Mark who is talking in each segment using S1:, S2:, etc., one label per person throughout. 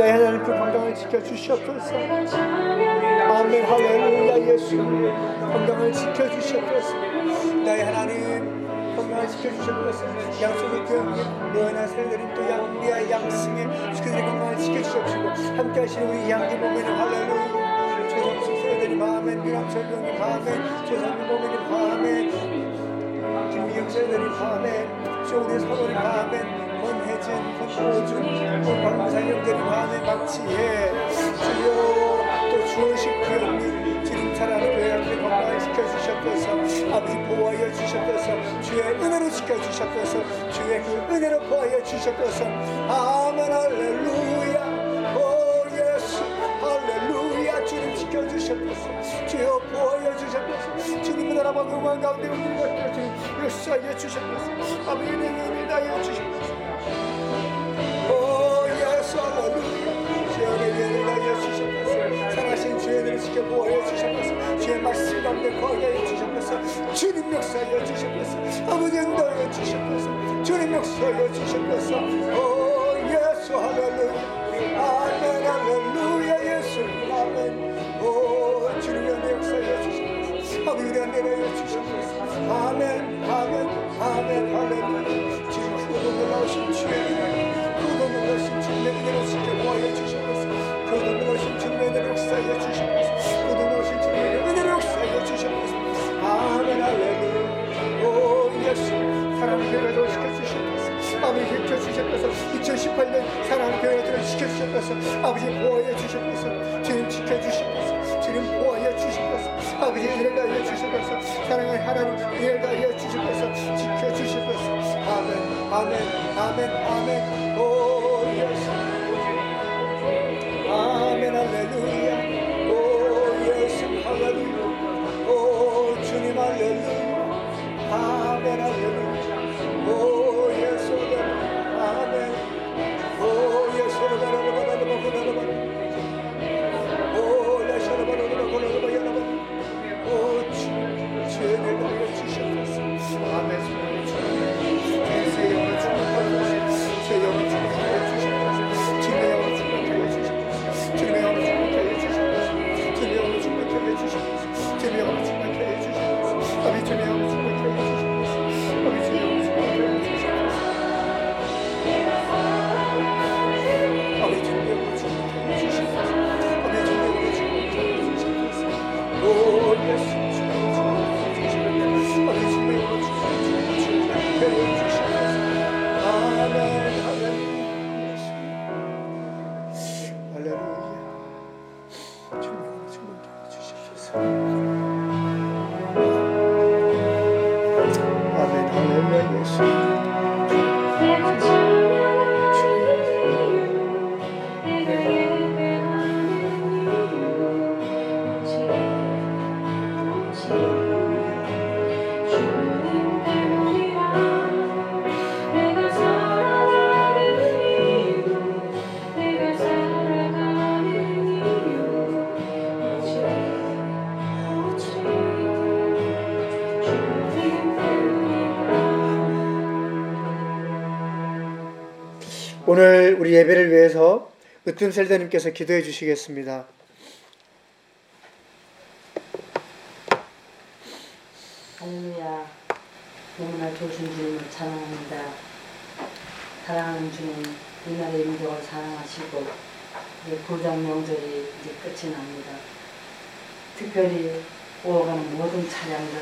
S1: 나의 하나님 그 건강을 지켜주시옵소서. 아멘. 할렐루야. 예수님 건강을 지켜주시옵소서. 나의 하나님 건강을 지켜주시옵소서. 양손을 교회에 노예나 새들인 또 우리의 양승에 그들의 건강을 지켜주시옵시고 함께 하시는 우리 양기 몸에는 할렐루야. 조성수 새들님 아멘. 유람철경님 아멘. 조성민 몸에는 아멘. 김미영 새들님 아멘. 우리 서로님 아멘. 권혜진, 권호준, 권광산 형제님 아멘. 박지혜 주여 또 주원식 교육님 주님 사랑하는 교회한테 건강을 지켜주셨소서. 아버지 보호하여 주셨소서. 주의 은혜로 지켜주셨소서. 주의 그 은혜로 보호하여 주셨소서. 아멘. 할렐루야. 오 예수 할렐루야. 주님 지켜주셨소서. 주여 보호하여 주셨소서. 주님은 나라와 영광 가운데 오는 것들 주님 역사하여 주셨소서. 아버지 내 은혜를 다하여 주셨소서. 오 예수 할렐루야. 주여 내 은혜를 다하여 주셨소서. 사랑하신 주의 은혜를 지켜 보호하여 주셨소서. 주의 말씀 가운데 거하여 주셨소서. 주님 역사하여 주셨소서. 아버지 인도하여 주셨소서. 주님 역사하여 주셨소서. 오 예수 할렐루야. 아멘. 할렐루야. 예수 아멘. 오 주님 은혜 역사하여 주셨소서. 아버지 은혜 내려 주셨소서. 아멘. 아멘. 아멘. 할렐루야. 지금 그도 놀라우신 주의 은혜 그도 놀라우신 주의 은혜를 지켜 보호하여 주셨소서. 그도 놀라우신 주의 은혜를 역사하여 주셨소서. 그도 놀라우신 주의 은혜를 역사하여 주셨소서. 아멘. 할렐루야. 오 예수 사랑하는 교회를 지켜주셨소서. 아버지 지켜주셨소서. 2018년 사랑하는 교회를 지켜주셨소서. 아버지 보호하여 주셨소서. 주님 지켜주셨소서. 주님 보호하여 주셨소서. 아버지 은혜를 다하여 주셨소서. 사랑하는 하나님 은혜를 다하여 주셨소서. 지켜주셨소서. 아멘. 아멘. 아멘. 아멘. 오 예수 아멘. 할렐루야. 오 예수 할렐루야. 오 주님 할렐루야. 아멘. 할렐루야. 오 예수 아멘. 오 예수 오 라샤라바라바라바라바라바라 오 주의 은혜를 다하여 주셨소서. 아멘. 주의 영을 축복하여 주의 영을 축복하여 주셨소서. 주의 영을 축복하여 주셨소서. 주의 영을 축복하여 주셨소서. 주의 영을 축복하여 주셨소서. 주의 영을 축복하여 주셨소서. 아버지 주의 영을 축복하여 주셨소서. 아버지 주의 영을 축복하여 주셨소서. 아버지 주의 영을 축복하여 주셨소서. 아버지 주의 영을 축복하여 주셨소서. 오 예수 주의 영을 축복하여 주셨소서. 아버지 주의 영을 축복하여 주셨소서. 아멘. 할렐루야. 할렐루야. 주님을 축복하여 주시옵소서. 아멘. 할렐루야. 예수. 오늘 우리 예배를 위해서 으뜸셀더님께서 기도해 주시겠습니다.
S2: 할렐루야. 너무나 좋으신 주님을 찬양합니다. 사랑하는 주님, 이 나라의 민족을 사랑하시고 이제 부장 명절이 이제 끝이 납니다. 특별히 오가는 모든 차량들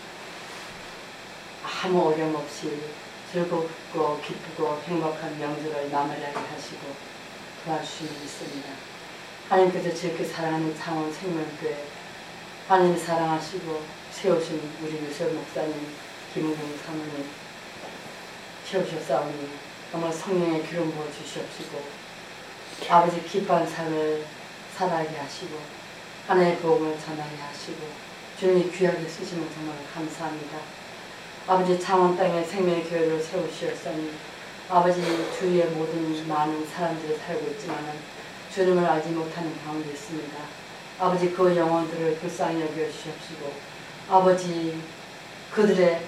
S2: 아무 어려움 없이 즐겁고 기쁘고 행복한 명절을 마무리하게 하시고 도와주시면 믿습니다. 하나님께서 저렇게 사랑하는 창원 생명교회 하나님이 사랑하시고 세우신 우리 유세 목사님, 김웅경 사모님 세우셨사오니 정말 성령의 기름 부어 주시옵시고 아버지 기뻐한 삶을 살아가게 하시고 하나님의 복음을 전하게 하시고 주님이 귀하게 쓰시면 정말 감사합니다. 아버지 창원 땅에 생명의 교회를 세우시었으니 아버지 주위에 모든 많은 사람들이 살고 있지만 주님을 알지 못하는 가운데 있습니다. 아버지 그 영혼들을 불쌍히 여겨주시옵시고 아버지 그들의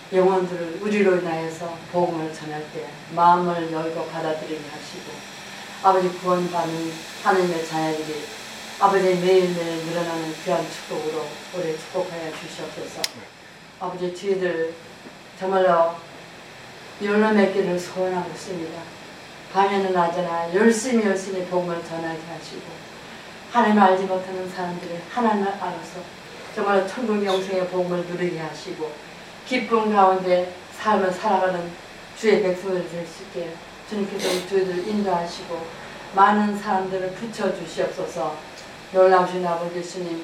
S2: 영혼들을 우리로 인하여서 복음을 전할 때 마음을 열고 받아들이게 하시고 아버지 구원받는 하나님의 자녀들이 아버지 매일매일 늘어나는 귀한 축복으로 올해 축복하여 주시옵소서. 아버지 저희들 정말로 열로 맺기를 소원하고 있습니다. 밤에는 낮에나 열심히 복음을 전하게 하시고 하나님을 알지 못하는 사람들이 하나님을 알아서 정말 천국 영생의 복음을 누리게 하시고 기쁨 가운데 삶을 살아가는 주의 백성들 될 수 있게 주님께서 저희들을 인도하시고 많은 사람들을 붙여주시옵소서. 놀라우신 아버지 예수님,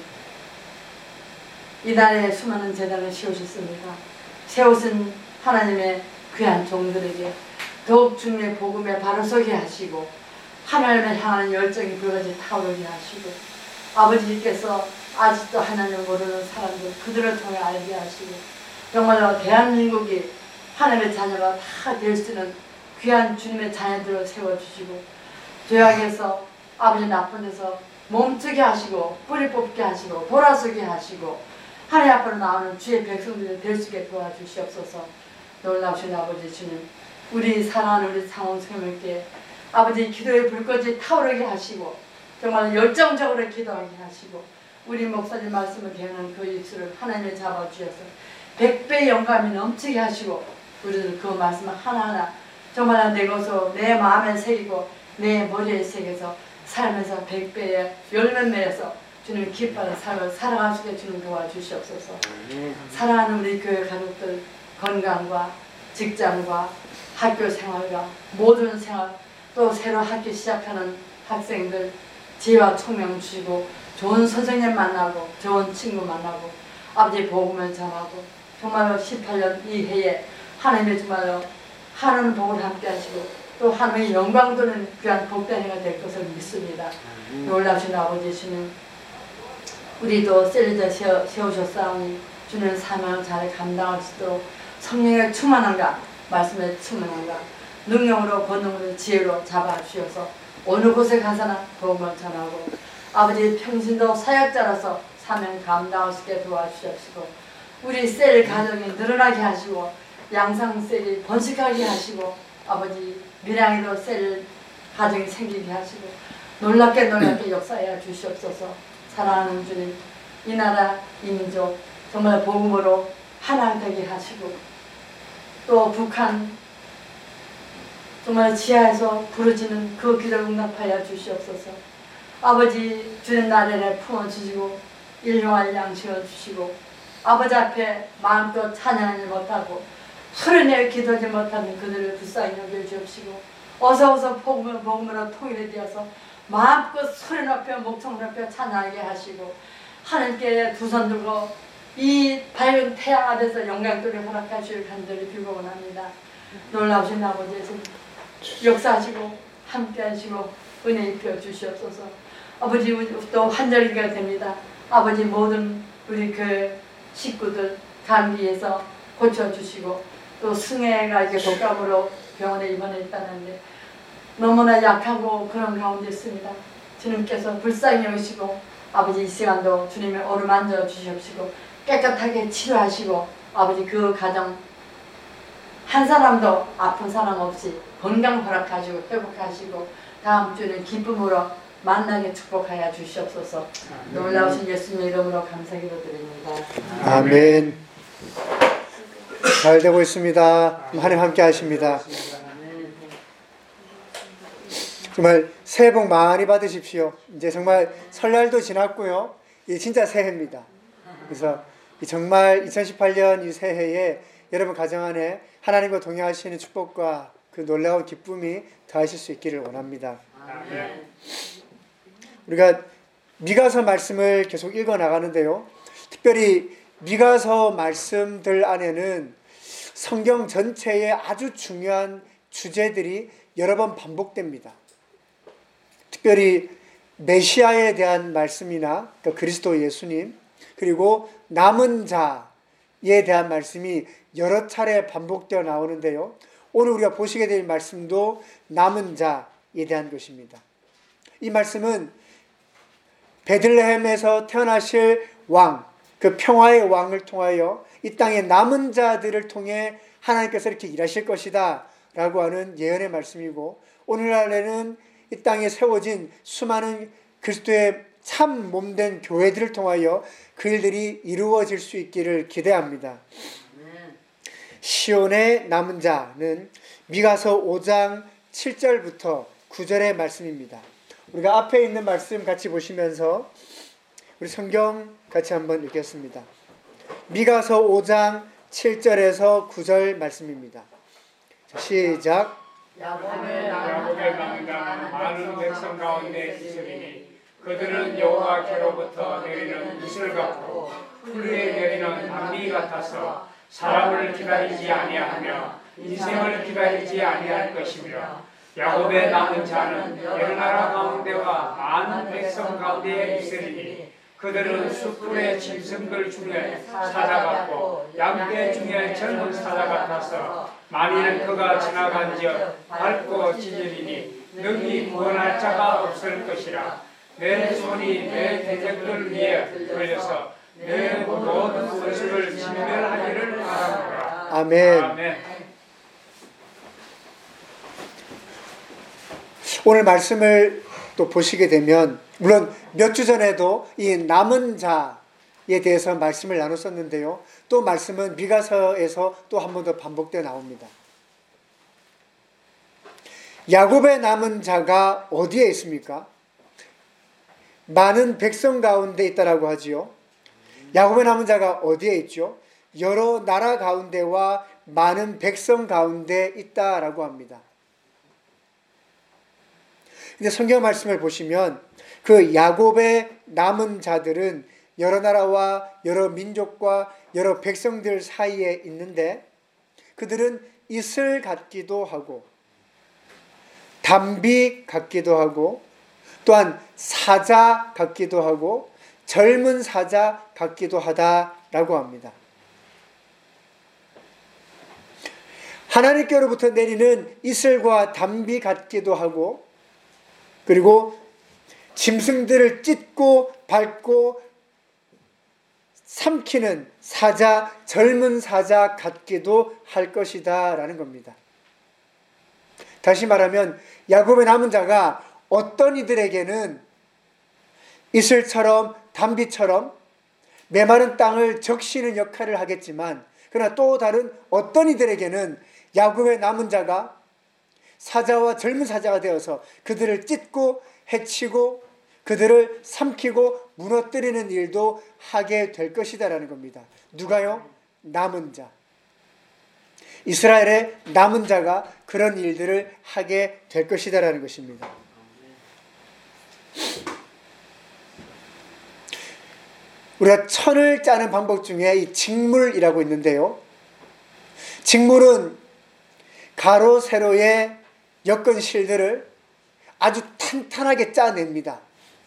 S2: 이달에 수많은 제단을 세우셨습니다. 세우신 하나님의 귀한 종들에게 더욱 주님의 복음에 바로 서게 하시고 하나님을 향하는 열정이 불같이 타오르게 하시고 아버지께서 아직도 하나님을 모르는 사람들 그들을 통해 알게 하시고 정말로 대한민국이 하나님의 자녀가 다 될 수 있는 귀한 주님의 자녀들을 세워주시고 죄악에서 아버지 나쁜 데서 멈추게 하시고 뿌리 뽑게 하시고 돌아서게 하시고 하나님 앞으로 나오는 주의 백성들이 될 수 있게 도와주시옵소서. 놀라우신 아버지 주님, 우리 사랑하는 우리 상원성님께 아버지 기도의 불꽃이 타오르게 하시고 정말 열정적으로 기도하게 하시고 우리 목사님 말씀을 대하는 그 입술을 하나님이 잡아주셔서 100배의 영감이 넘치게 하시고 우리들 그 말씀을 하나하나 정말 내 것으로 내 마음에 새기고 내 머리에 새겨서 삶에서 100배의 열매 맺어서 주님 기뻐하는 삶을 살아갈 수 있게 주님 도와주시옵소서. 사랑하는 우리 교회 가족들 건강과 직장과 학교 생활과 모든 생활 또 새로 학교 시작하는 학생들 지혜와 총명 주시고 좋은 선생님 만나고 좋은 친구 만나고 아버지 복음을 전하고 정말로 18년 이 해에 하나님의 정말로 하나님 복을 함께 하시고 또 하나님의 영광 도는 귀한 복된 해가 될 것을 믿습니다. 놀라신 아버지 주님, 우리도 셀리자 세우셨사오니 주는 사명을 잘 감당할 수 있도록 성령의 충만함과 말씀의 충만함과 능력으로 권능으로 지혜로 잡아주셔서 어느 곳에 가서나 복음을 전하고 아버지 평신도 사역자로서 사명 감당할 수 있게 도와주시옵시고 우리 셀 가정이 늘어나게 하시고 양상 셀이 번식하게 하시고 아버지 밀양에도 셀 가정이 생기게 하시고 놀랍게 역사해 주시옵소서. 사랑하는 주님, 이 나라 이 민족 정말 복음으로 하나 되게 하시고 또 북한 정말 지하에서 부르짖는 그 기도를 응답하여 주시옵소서. 아버지 주는 나라를 품어주시고 일용할 양식을 주시고 아버지 앞에 마음껏 찬양하지 못하고 소리내어 기도하지 못하는 그들을 불쌍히 여겨주옵시고 어서 복음으로 통일이 되어서 마음껏 소리 높여 목청 높여 찬양하게 하시고 하나님께 두 손 들고 이 밝은 태양 아래서 영광들을 허락하시길 간절히 빌고 원합니다. 놀라우신 아버지 예수님 역사하시고 함께 하시고 은혜 입혀 주시옵소서. 아버지 또 환절기가 됩니다. 아버지 모든 우리 그 식구들 감기에서 고쳐주시고 또 승혜가 이제 독감으로 병원에 입원했다는데 너무나 약하고 그런 가운데 있습니다. 주님께서 불쌍히 여기시고 아버지 이 시간도 주님의 어루만져 주시옵시고 깨끗하게 치료하시고 아버지 그 가정 한 사람도 아픈 사람 없이 건강 허락하시고 회복하시고 다음 주는 기쁨으로 만나게 축복하여 주시옵소서. 놀라우신 예수님 이름으로 감사기도 드립니다.
S1: 아멘. 잘 되고 있습니다. 하나님 함께 하십니다. 정말 새해 복 많이 받으십시오. 이제 정말 설날도 지났고요. 이제 진짜 새해입니다. 그래서 정말 2018년 이 새해에 여러분 가정 안에 하나님과 동행하시는 축복과 그 놀라운 기쁨이 더하실 수 있기를 원합니다. 우리가 미가서 말씀을 계속 읽어 나가는데요. 특별히 미가서 말씀들 안에는 성경 전체의 아주 중요한 주제들이 여러 번 반복됩니다. 특별히 메시아에 대한 말씀이나 그러니까 그리스도 예수님 그리고 남은 자에 대한 말씀이 여러 차례 반복되어 나오는데요. 오늘 우리가 보시게 될 말씀도 남은 자에 대한 것입니다. 이 말씀은 베들레헴에서 태어나실 왕, 그 평화의 왕을 통하여 이 땅의 남은 자들을 통해 하나님께서 이렇게 일하실 것이다 라고 하는 예언의 말씀이고 오늘날에는 이 땅에 세워진 수많은 그리스도의 참 몸된 교회들을 통하여 그 일들이 이루어질 수 있기를 기대합니다. 시온의 남은 자는 미가서 5장 7절부터 9절의 말씀입니다. 우리가 앞에 있는 말씀 같이 보시면서 우리 성경 같이 한번 읽겠습니다. 미가서 5장 7절에서 9절 말씀입니다. 자, 시작.
S3: 야곱의 남은 자는 많은 백성 가운데 있으리니 그들은 여호와께로부터 내리는 이슬 같고 풀에 내리는 단비 같아서 사람을 기다리지 아니하며 인생을 기다리지 아니할 것이며 야곱의 남은 자는 여러 나라 가운데와 많은 백성 가운데에 있으리니 그들은 숯불의 짐승들 중에 사자 같고 양떼 중에 젊은 사자 같아서 만일 그가 지나간즉 밟고 찢으리니 능히 구원할 자가 없을 것이라. 내 손이 내 대적들 위에 걸려서 내 모든 원수를 진멸하기를 바라노라.
S1: 아멘.
S3: 아멘.
S1: 오늘 말씀을 또 보시게 되면 물론 몇 주 전에도 이 남은 자에 대해서 말씀을 나눴었는데요. 또 말씀은 미가서에서 또 한 번 더 반복되어 나옵니다. 야곱의 남은 자가 어디에 있습니까? 많은 백성 가운데 있다라고 하지요. 야곱의 남은 자가 어디에 있죠? 여러 나라 가운데와 많은 백성 가운데 있다라고 합니다. 근데 성경 말씀을 보시면 그 야곱의 남은 자들은 여러 나라와 여러 민족과 여러 백성들 사이에 있는데 그들은 이슬 같기도 하고 단비 같기도 하고 또한 사자 같기도 하고 젊은 사자 같기도 하다라고 합니다. 하나님께로부터 내리는 이슬과 단비 같기도 하고 그리고 짐승들을 찢고 밟고 삼키는 사자, 젊은 사자 같기도 할 것이다 라는 겁니다. 다시 말하면 야곱의 남은 자가 어떤 이들에게는 이슬처럼 단비처럼 메마른 땅을 적시는 역할을 하겠지만 그러나 또 다른 어떤 이들에게는 야곱의 남은 자가 사자와 젊은 사자가 되어서 그들을 찢고 해치고 그들을 삼키고 무너뜨리는 일도 하게 될 것이다라는 겁니다. 누가요? 남은 자. 이스라엘의 남은 자가 그런 일들을 하게 될 것이다라는 것입니다. 우리가 천을 짜는 방법 중에 이 직물이라고 있는데요. 직물은 가로 세로의 여건 실들을 아주 탄탄하게 짜냅니다.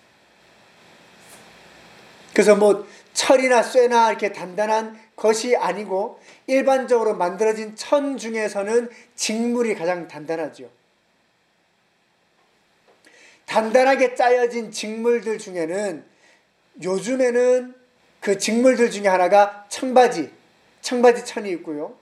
S1: 그래서 뭐 철이나 쇠나 이렇게 단단한 것이 아니고 일반적으로 만들어진 천 중에서는 직물이 가장 단단하죠. 단단하게 짜여진 직물들 중에는 요즘에는 그 직물들 중에 하나가 청바지 천이 있고요.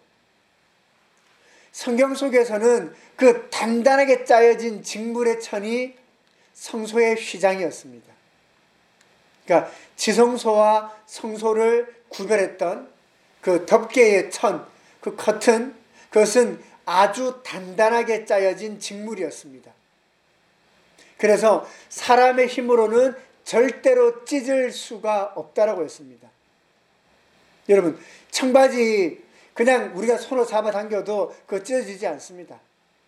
S1: 성경 속에서는 그 단단하게 짜여진 직물의 천이 성소의 휘장이었습니다. 그러니까 지성소와 성소를 구별했던 그 덮개의 천, 그 커튼, 그것은 아주 단단하게 짜여진 직물이었습니다. 그래서 사람의 힘으로는 절대로 찢을 수가 없다라고 했습니다. 여러분, 청바지 그냥 우리가 손으로 잡아당겨도 그거 찢어지지 않습니다.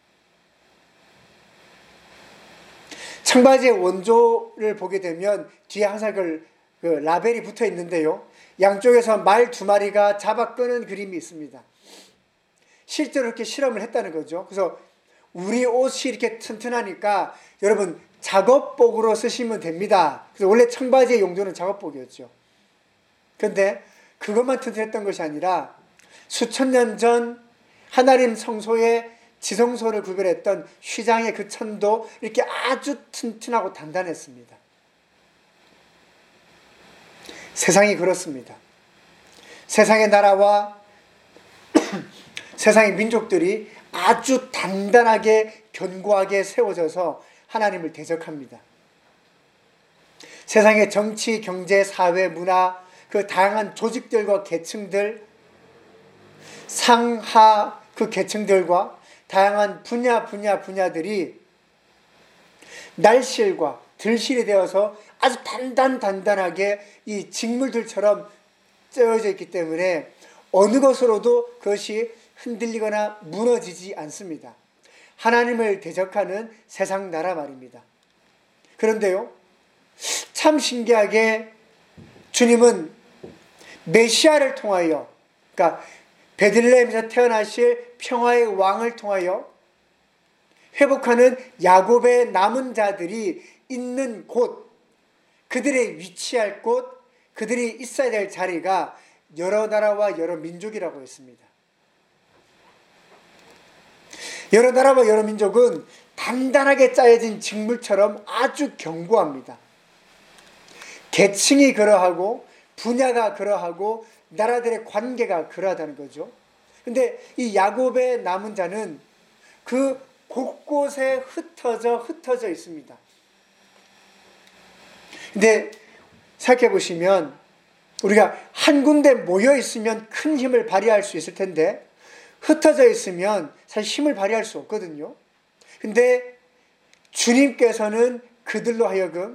S1: 청바지의 원조를 보게 되면 뒤에 항상 그 라벨이 붙어 있는데요. 양쪽에서 말 2마리가 잡아 끄는 그림이 있습니다. 실제로 이렇게 실험을 했다는 거죠. 그래서 우리 옷이 이렇게 튼튼하니까 여러분 작업복으로 쓰시면 됩니다. 그래서 원래 청바지의 용도는 작업복이었죠. 그런데 그것만 튼튼했던 것이 아니라 수천 년 전 하나님 성소의 지성소를 구별했던 휘장의 그 천도 이렇게 아주 튼튼하고 단단했습니다. 세상이 그렇습니다. 세상의 나라와 세상의 민족들이 아주 단단하게 견고하게 세워져서 하나님을 대적합니다. 세상의 정치, 경제, 사회, 문화, 그 다양한 조직들과 계층들, 상하 그 계층들과 다양한 분야들이 날실과 들실이 되어서 아주 단단하게 이 직물들처럼 쩌여져 있기 때문에 어느 것으로도 그것이 흔들리거나 무너지지 않습니다. 하나님을 대적하는 세상 나라 말입니다. 그런데요, 참 신기하게 주님은 메시아를 통하여, 그러니까 베들레헴에서 태어나실 평화의 왕을 통하여 회복하는 야곱의 남은 자들이 있는 곳, 그들의 위치할 곳, 그들이 있어야 될 자리가 여러 나라와 여러 민족이라고 했습니다. 여러 나라와 여러 민족은 단단하게 짜여진 직물처럼 아주 견고합니다. 계층이 그러하고 분야가 그러하고 나라들의 관계가 그러하다는 거죠. 근데 이 야곱의 남은 자는 그 곳곳에 흩어져 있습니다. 근데 생각해 보시면 우리가 한 군데 모여 있으면 큰 힘을 발휘할 수 있을 텐데 흩어져 있으면 사실 힘을 발휘할 수 없거든요. 근데 주님께서는 그들로 하여금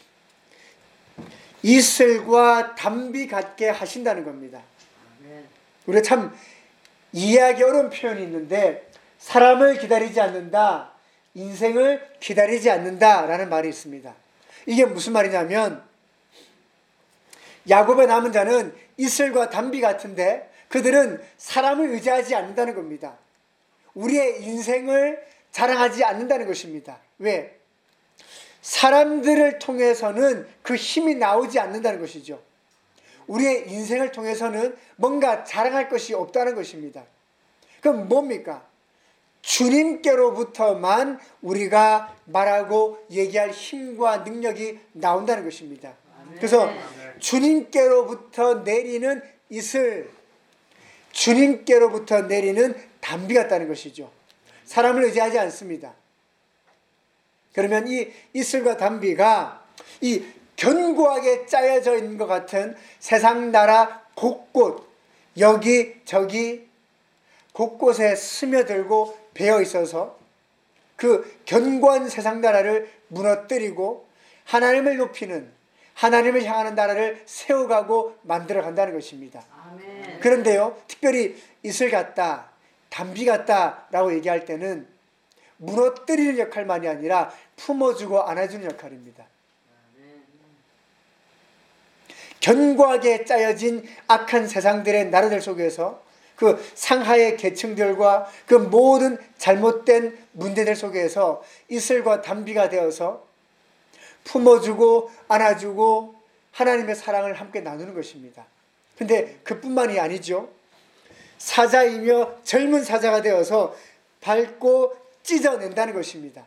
S1: 이슬과 담비 같게 하신다는 겁니다. 우리가 참 이해하기 어려운 표현이 있는데 사람을 기다리지 않는다, 인생을 기다리지 않는다라는 말이 있습니다. 이게 무슨 말이냐면 야곱의 남은 자는 이슬과 담비 같은데 그들은 사람을 의지하지 않는다는 겁니다. 우리의 인생을 자랑하지 않는다는 것입니다. 왜? 사람들을 통해서는 그 힘이 나오지 않는다는 것이죠. 우리의 인생을 통해서는 뭔가 자랑할 것이 없다는 것입니다. 그럼 뭡니까? 주님께로부터만 우리가 말하고 얘기할 힘과 능력이 나온다는 것입니다. 그래서 주님께로부터 내리는 이슬, 주님께로부터 내리는 담비 같다는 것이죠. 사람을 의지하지 않습니다. 그러면 이 이슬과 담비가 이 견고하게 짜여져 있는 것 같은 세상 나라 곳곳, 여기저기 곳곳에 스며들고 배어 있어서 그 견고한 세상 나라를 무너뜨리고 하나님을 높이는, 하나님을 향하는 나라를 세워가고 만들어 간다는 것입니다.
S2: 아멘.
S1: 그런데요, 특별히 이슬 같다, 담비 같다라고 얘기할 때는 무너뜨리는 역할만이 아니라 품어주고 안아주는 역할입니다. 견고하게 짜여진 악한 세상들의 나라들 속에서 그 상하의 계층들과 그 모든 잘못된 문제들 속에서 이슬과 담비가 되어서 품어주고 안아주고 하나님의 사랑을 함께 나누는 것입니다. 근데 그뿐만이 아니죠. 사자이며 젊은 사자가 되어서 밟고 찢어낸다는 것입니다.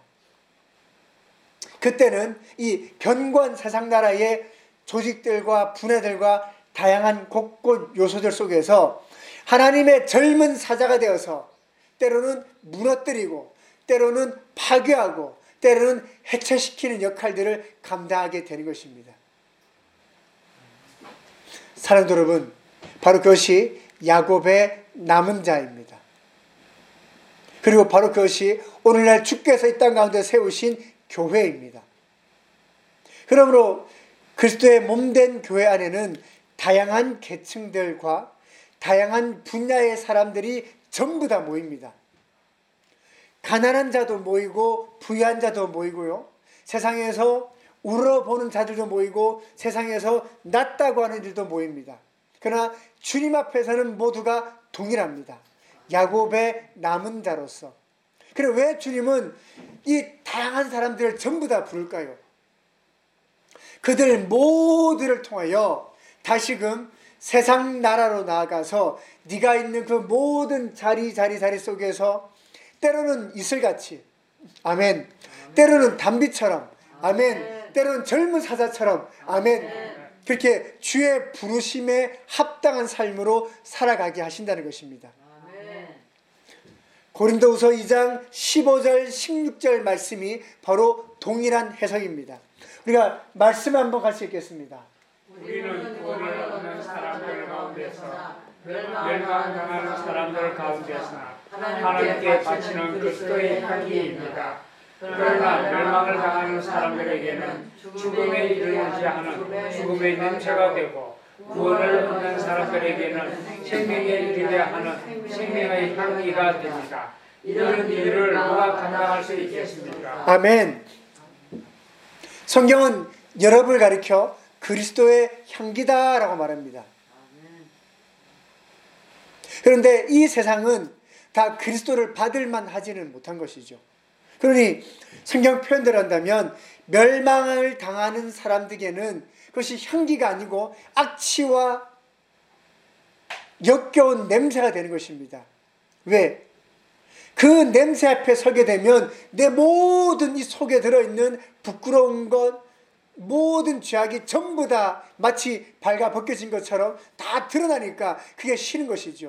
S1: 그때는 이 견고한 세상 나라의 조직들과 분야들과 다양한 곳곳 요소들 속에서 하나님의 젊은 사자가 되어서 때로는 무너뜨리고 때로는 파괴하고 때로는 해체시키는 역할들을 감당하게 되는 것입니다. 사랑하는 여러분, 바로 그것이 야곱의 남은 자입니다. 그리고 바로 그것이 오늘날 주께서 이 땅 가운데 세우신 교회입니다. 그러므로 그리스도의 몸된 교회 안에는 다양한 계층들과 다양한 분야의 사람들이 전부 다 모입니다. 가난한 자도 모이고 부유한 자도 모이고요. 세상에서 우러보는 자들도 모이고 세상에서 낫다고 하는 일도 모입니다. 그러나 주님 앞에서는 모두가 동일합니다. 야곱의 남은 자로서. 그래, 왜 주님은 이 다양한 사람들을 전부 다 부를까요? 그들 모두를 통하여 다시금 세상 나라로 나아가서 네가 있는 그 모든 자리 속에서 때로는 이슬같이, 아멘, 때로는 담비처럼, 아멘, 때로는 젊은 사자처럼, 아멘, 그렇게 주의 부르심에 합당한 삶으로 살아가게 하신다는 것입니다. 고린도후서 2장 15절 16절 말씀이 바로 동일한 해석입니다. 우리가 말씀 한번 같이 읽겠습니다.
S3: 우리는 구원을 얻는 사람들 가운데서 멸망당하는 사람들 가운데서 하나님께 바치는 그리스도의 향기입니다. 그러나 멸망을 당하는 사람들에게는 죽음에 이르지 않은 죽음의 냄새가 되고 구원을 얻는 사람들에게는 생명에 이르게 하는 생명의 향기가 됩니다. 이런 일을 누가 감당할 수 있겠습니까?
S1: 아멘. 성경은 여러분을 가리켜 그리스도의 향기다라고 말합니다. 그런데 이 세상은 다 그리스도를 받을 만하지는 못한 것이죠. 그러니 성경 표현대로 한다면 멸망을 당하는 사람들에게는 그것이 향기가 아니고 악취와 역겨운 냄새가 되는 것입니다. 왜? 그 냄새 앞에 서게 되면 내 모든 이 속에 들어있는 부끄러운 것, 모든 죄악이 전부 다 마치 발가 벗겨진 것처럼 다 드러나니까 그게 싫은 것이죠.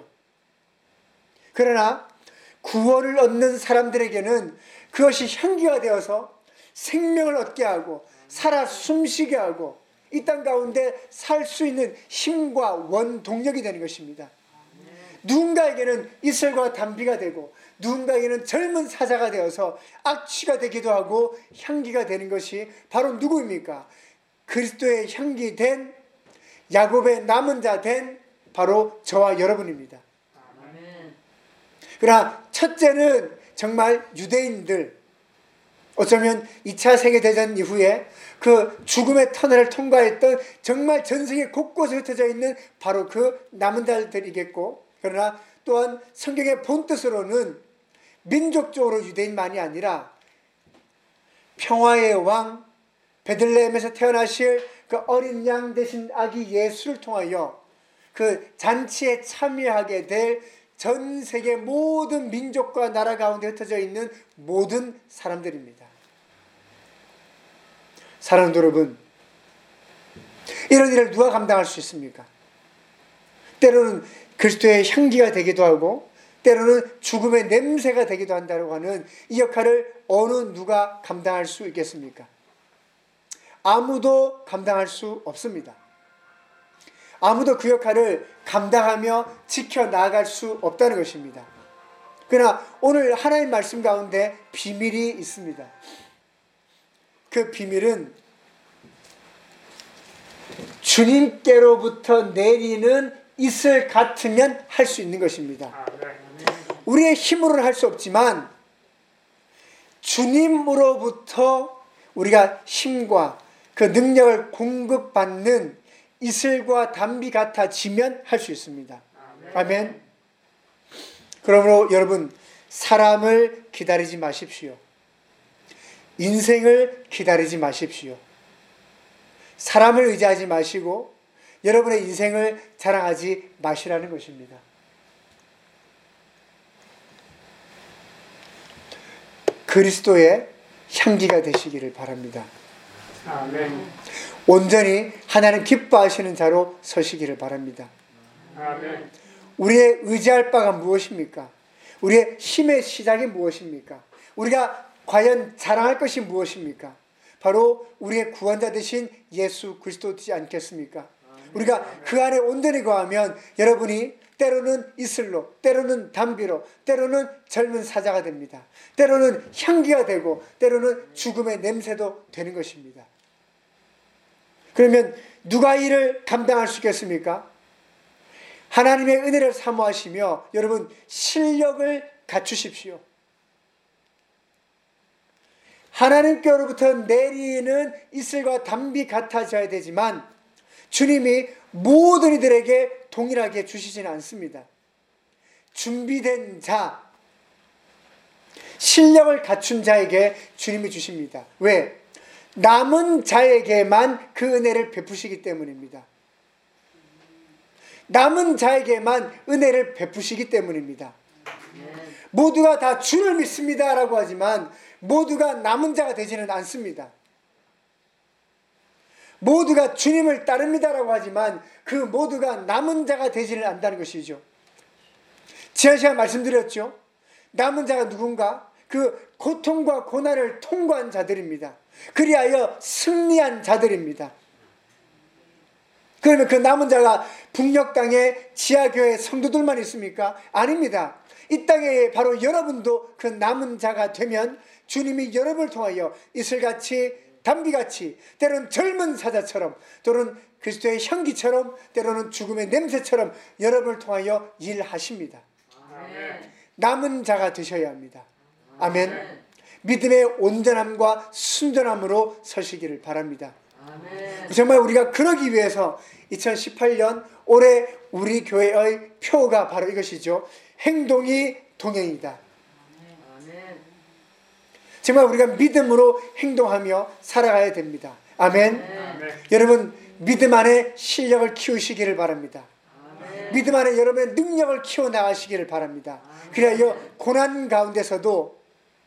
S1: 그러나 구원을 얻는 사람들에게는 그것이 향기가 되어서 생명을 얻게 하고 살아 숨쉬게 하고 이 땅 가운데 살 수 있는 힘과 원동력이 되는 것입니다. 누군가에게는 이슬과 담비가 되고 누군가에게는 젊은 사자가 되어서 악취가 되기도 하고 향기가 되는 것이 바로 누구입니까? 그리스도의 향기 된 야곱의 남은 자 된 바로 저와 여러분입니다. 그러나 첫째는 정말 유대인들, 어쩌면 2차 세계대전 이후에 그 죽음의 터널을 통과했던 정말 전 세계 곳곳에 흩어져 있는 바로 그 남은 자들이겠고, 그러나 또한 성경의 본뜻으로는 민족적으로 유대인만이 아니라 평화의 왕 베들레헴에서 태어나실 그 어린 양 대신 아기 예수를 통하여 그 잔치에 참여하게 될 전 세계 모든 민족과 나라 가운데 흩어져 있는 모든 사람들입니다. 사랑하는 여러분, 이런 일을 누가 감당할 수 있습니까? 때로는 그리스도의 향기가 되기도 하고 때로는 죽음의 냄새가 되기도 한다고 하는 이 역할을 어느 누가 감당할 수 있겠습니까? 아무도 감당할 수 없습니다. 아무도 그 역할을 감당하며 지켜나갈 수 없다는 것입니다. 그러나 오늘 하나님 말씀 가운데 비밀이 있습니다. 그 비밀은 주님께로부터 내리는 이슬 같으면 할 수 있는 것입니다. 우리의 힘으로는 할 수 없지만 주님으로부터 우리가 힘과 그 능력을 공급받는 이슬과 담비 같아지면 할 수 있습니다. 아멘. 그러므로 여러분, 사람을 기다리지 마십시오. 인생을 기다리지 마십시오. 사람을 의지하지 마시고 여러분의 인생을 자랑하지 마시라는 것입니다. 그리스도의 향기가 되시기를 바랍니다.
S3: 아멘.
S1: 온전히 하나님 기뻐하시는 자로 서시기를 바랍니다.
S3: 아멘.
S1: 우리의 의지할 바가 무엇입니까? 우리의 힘의 시작이 무엇입니까? 우리가 과연 자랑할 것이 무엇입니까? 바로 우리의 구원자 되신 예수 그리스도지 않겠습니까? 우리가 그 안에 온전히 거하면 여러분이 때로는 이슬로, 때로는 담비로, 때로는 젊은 사자가 됩니다. 때로는 향기가 되고 때로는 죽음의 냄새도 되는 것입니다. 그러면 누가 이를 감당할 수 있겠습니까? 하나님의 은혜를 사모하시며 여러분 실력을 갖추십시오. 하나님께로부터 내리는 이슬과 담비 같아져야 되지만 주님이 모든 이들에게 동일하게 주시지는 않습니다. 준비된 자, 실력을 갖춘 자에게 주님이 주십니다. 왜? 남은 자에게만 그 은혜를 베푸시기 때문입니다. 남은 자에게만 은혜를 베푸시기 때문입니다. 모두가 다 주를 믿습니다 라고 하지만 모두가 남은 자가 되지는 않습니다. 모두가 주님을 따릅니다 라고 하지만 그 모두가 남은 자가 되지는 않는다는 것이죠. 지난 시간 말씀드렸죠. 남은 자가 누군가? 그 고통과 고난을 통과한 자들입니다. 그리하여 승리한 자들입니다. 그러면 그 남은 자가 북녘 땅에 지하교회 성도들만 있습니까? 아닙니다. 이 땅에 바로 여러분도 그 남은 자가 되면 주님이 여러분을 통하여 이슬같이 담비같이 때로는 젊은 사자처럼 또는 그리스도의 향기처럼 때로는 죽음의 냄새처럼 여러분을 통하여 일하십니다.
S3: 아멘.
S1: 남은 자가 되셔야 합니다. 아멘. 믿음의 온전함과 순전함으로 서시기를 바랍니다.
S2: 아멘.
S1: 정말 우리가 그러기 위해서 2018년 올해 우리 교회의 표가 바로 이것이죠. 행동이 동행이다.
S2: 아멘.
S1: 정말 우리가 믿음으로 행동하며 살아가야 됩니다. 아멘.
S3: 아멘.
S1: 여러분 믿음 안에 실력을 키우시기를 바랍니다.
S2: 아멘.
S1: 믿음 안에 여러분의 능력을 키워나가시기를 바랍니다. 그래야 고난 가운데서도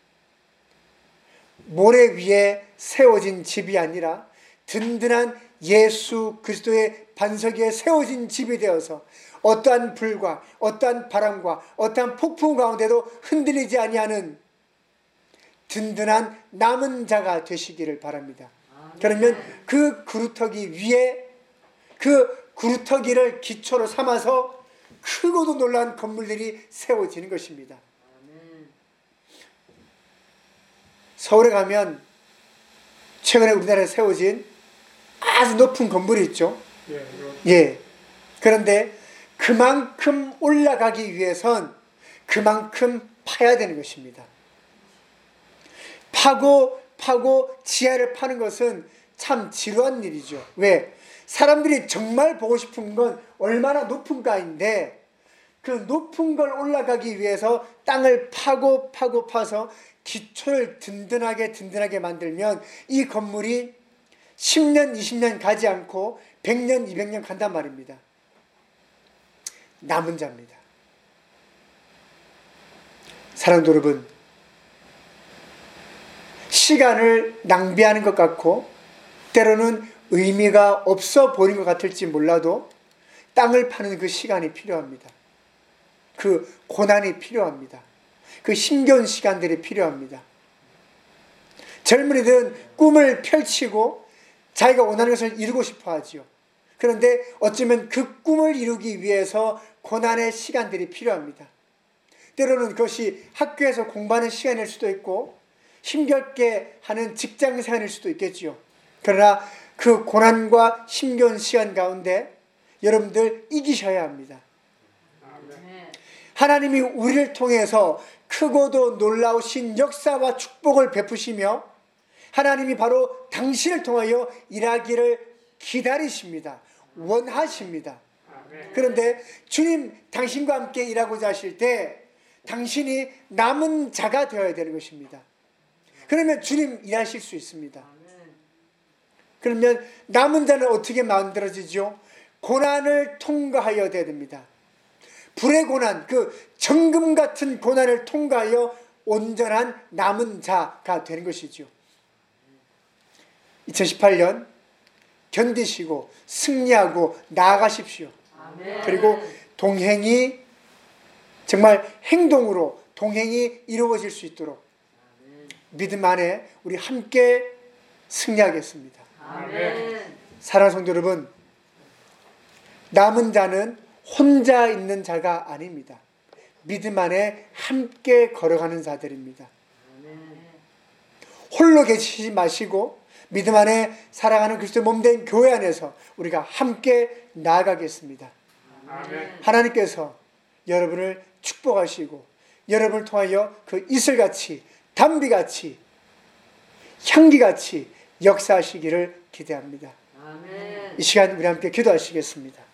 S1: 모래 위에 세워진 집이 아니라 든든한 예수 그리스도의 반석 위에 세워진 집이 되어서 어떠한 불과 어떠한 바람과 어떠한 폭풍 가운데도 흔들리지 아니하는 든든한 남은 자가 되시기를 바랍니다. 그러면 그 구루터기 위에 그 구루터기를 기초로 삼아서 크고도 놀라운 건물들이 세워지는 것입니다. 서울에 가면 최근에 우리나라에 세워진 아주 높은 건물이 있죠. 예. 그런데 그만큼 올라가기 위해선 그만큼 파야 되는 것입니다. 파고 지하를 파는 것은 참 지루한 일이죠. 왜? 사람들이 정말 보고 싶은 건 얼마나 높은가인데 그 높은 걸 올라가기 위해서 땅을 파서 기초를 든든하게 만들면 이 건물이 10년, 20년 가지 않고 100년, 200년 간단 말입니다. 남은 자입니다. 사랑도 여러분, 시간을 낭비하는 것 같고 때로는 의미가 없어 보이는 것 같을지 몰라도 땅을 파는 그 시간이 필요합니다. 그 고난이 필요합니다. 그 힘겨운 시간들이 필요합니다. 젊은이들은 꿈을 펼치고 자기가 원하는 것을 이루고 싶어 하지요. 그런데 어쩌면 그 꿈을 이루기 위해서 고난의 시간들이 필요합니다. 때로는 그것이 학교에서 공부하는 시간일 수도 있고 힘겹게 하는 직장 생활일 수도 있겠지요. 그러나 그 고난과 힘겨운 시간 가운데 여러분들 이기셔야 합니다. 하나님이 우리를 통해서 크고도 놀라우신 역사와 축복을 베푸시며 하나님이 바로 당신을 통하여 일하기를 기다리십니다. 원하십니다. 그런데 주님 당신과 함께 일하고자 하실 때 당신이 남은 자가 되어야 되는 것입니다. 그러면 주님 일하실 수 있습니다. 그러면 남은 자는 어떻게 만들어지죠? 고난을 통과하여야 됩니다. 불의 고난, 그 정금 같은 고난을 통과하여 온전한 남은 자가 되는 것이죠. 2018년 견디시고 승리하고 나아가십시오.
S2: 아멘.
S1: 그리고 동행이 정말 행동으로 동행이 이루어질 수 있도록 믿음 안에 우리 함께 승리하겠습니다.
S2: 아멘.
S1: 사랑하는 성도 여러분, 남은 자는 혼자 있는 자가 아닙니다. 믿음 안에 함께 걸어가는 자들입니다. 홀로 계시지 마시고 믿음 안에 살아가는 그리스도의 몸된 교회 안에서 우리가 함께 나아가겠습니다.
S3: 아멘.
S1: 하나님께서 여러분을 축복하시고 여러분을 통하여 그 이슬같이 담비같이 향기같이 역사하시기를 기대합니다.
S2: 아멘.
S1: 이 시간 우리 함께 기도하시겠습니다.